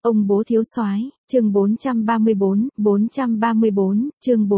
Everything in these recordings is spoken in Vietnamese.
Ông bố thiếu soái, chương 434, chương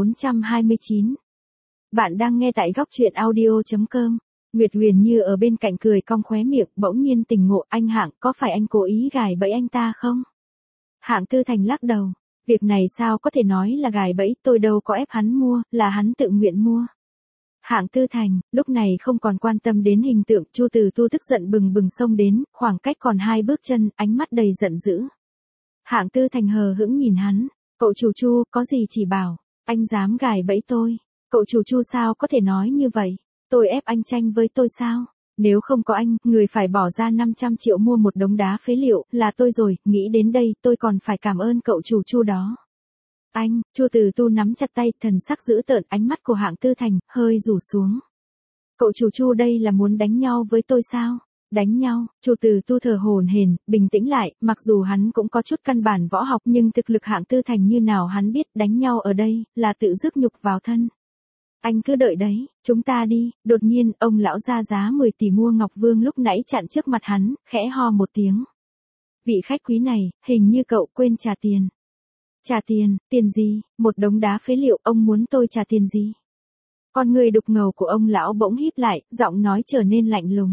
429. Bạn đang nghe tại góc truyện audio.com. Nguyệt Huyền Như ở bên cạnh cười cong khóe miệng, bỗng nhiên tỉnh ngộ, anh Hạng, có phải anh cố ý gài bẫy anh ta không? Hạng Tư Thành lắc đầu, việc này sao có thể nói là gài bẫy, tôi đâu có ép hắn mua, là hắn tự nguyện mua. Hạng Tư Thành, lúc này không còn quan tâm đến hình tượng, Chu Từ Tu tức giận bừng bừng xông đến, khoảng cách còn 2 bước chân, ánh mắt đầy giận dữ. Hạng Tư Thành hờ hững nhìn hắn, cậu chủ Chu, có gì chỉ bảo, anh dám gài bẫy tôi, cậu chủ Chu sao có thể nói như vậy, tôi ép anh tranh với tôi sao, nếu không có anh, người phải bỏ ra 500 triệu mua một đống đá phế liệu, là tôi rồi, nghĩ đến đây, tôi còn phải cảm ơn cậu chủ Chu đó. Anh, Chu Từ Tu nắm chặt tay, thần sắc dữ tợn, ánh mắt của Hạng Tư Thành hơi rủ xuống. Cậu chủ Chu đây là muốn đánh nhau với tôi sao? Đánh nhau? Chu Từ Tu thở hổn hển, bình tĩnh lại, mặc dù hắn cũng có chút căn bản võ học nhưng thực lực Hạng Tư Thành như nào hắn biết, đánh nhau ở đây là tự rước nhục vào thân. Anh cứ đợi đấy, chúng ta đi. Đột nhiên, ông lão ra giá 10 tỷ mua Ngọc Vương lúc nãy chặn trước mặt hắn, khẽ ho một tiếng. Vị khách quý này, hình như cậu quên trả tiền. Trả tiền, tiền gì? Một đống đá phế liệu, ông muốn tôi trả tiền gì? Con người đục ngầu của ông lão bỗng híp lại, giọng nói trở nên lạnh lùng.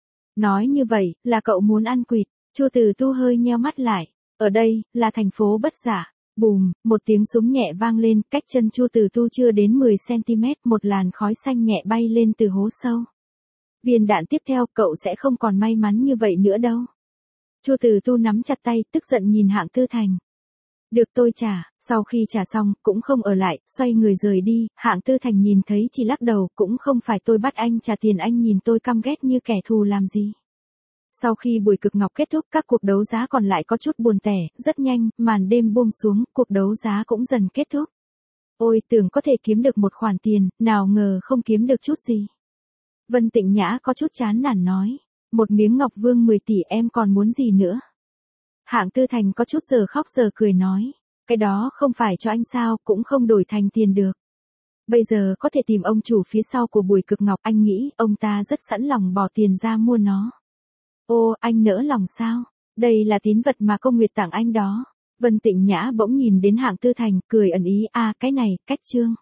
Nói như vậy, là cậu muốn ăn quỵt. Chu Từ Tu hơi nheo mắt lại. Ở đây, là thành phố Bất Giả. Bùm, một tiếng súng nhẹ vang lên, cách chân Chu Từ Tu chưa đến 10cm, một làn khói xanh nhẹ bay lên từ hố sâu. Viên đạn tiếp theo, cậu sẽ không còn may mắn như vậy nữa đâu. Chu Từ Tu nắm chặt tay, tức giận nhìn Hạng Tư Thành. Được tôi trả, sau khi trả xong, cũng không ở lại, xoay người rời đi, Hạng Tư Thành nhìn thấy chỉ lắc đầu, cũng không phải tôi bắt anh trả tiền, anh nhìn tôi căm ghét như kẻ thù làm gì. Sau khi buổi cực ngọc kết thúc, các cuộc đấu giá còn lại có chút buồn tẻ, rất nhanh, màn đêm buông xuống, cuộc đấu giá cũng dần kết thúc. Ôi, tưởng có thể kiếm được một khoản tiền, nào ngờ không kiếm được chút gì. Vân Tịnh Nhã có chút chán nản nói, một miếng Ngọc Vương 10 tỷ em còn muốn gì nữa? Hạng Tư Thành có chút giờ khóc giờ cười nói, cái đó không phải cho anh sao, cũng không đổi thành tiền được. Bây giờ có thể tìm ông chủ phía sau của buổi cực ngọc, anh nghĩ ông ta rất sẵn lòng bỏ tiền ra mua nó. Ô, anh nỡ lòng sao? Đây là tín vật mà Công Nguyệt tặng anh đó. Vân Tịnh Nhã bỗng nhìn đến Hạng Tư Thành, cười ẩn ý, cái này, cách chương.